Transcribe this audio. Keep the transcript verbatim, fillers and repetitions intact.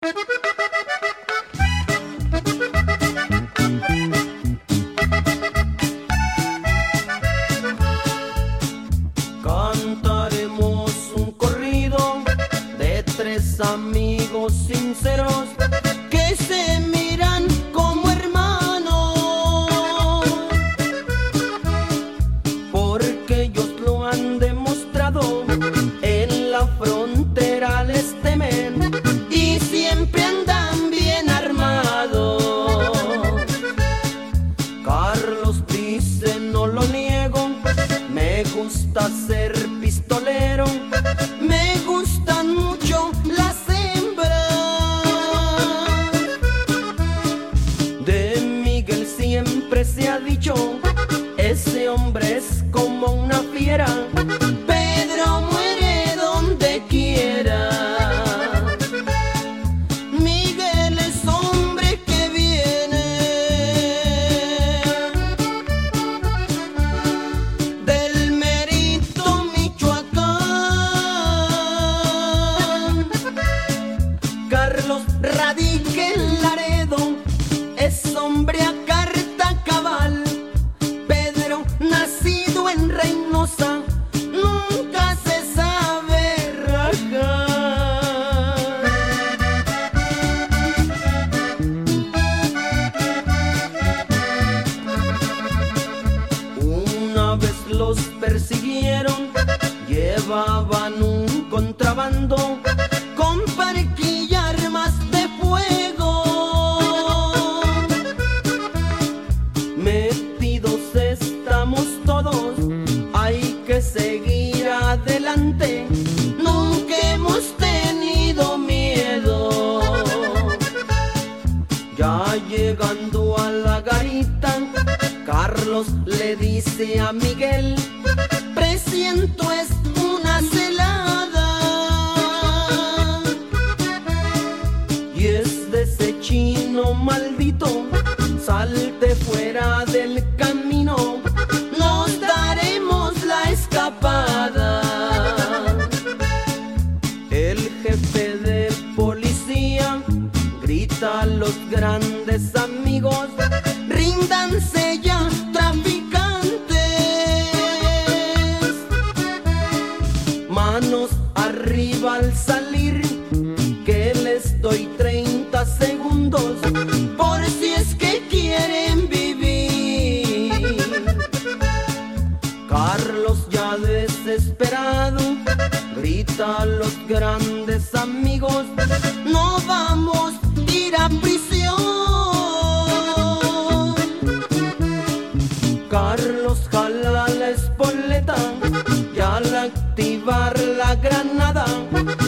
Cantaremos un corrido de tres amigos sinceros que se miran como hermanos, porque ellos lo han demostrado. En la frontera les temen y siempre andan bien armados. Carlos dice: no lo niego, me gusta ser pistolero, me gustan mucho las hembras. De Miguel siempre se ha dicho: ese hombre es como una fiera, Pedro muere donde quiera. Miguel es hombre que viene del Mérito, Michoacán. Carlos radica en Laredo, es hombre a carta cabal. Pedro, nacido en Reynosa, nunca se sabe rajar. Una vez los persiguieron, llevaban un contrabando con parquilla y armas de fuego. Metidos estamos todos, hay que seguir adelante, nunca hemos tenido miedo. Ya llegando a la garita, Carlos le dice a Miguel: presiento es una celada, y es de ese chino maldito, salte fuera del camino, nos daremos la escapada. El jefe de policía grita a los grandes amigos: ríndanse ya, traficantes. Manos arriba al salir, que les doy treinta segundos por si es que quieren vivir. Carlos, ya desesperado, grita a los grandes amigos: no vamos a ir a prisión. Carlos jala la espoleta y al activar la granada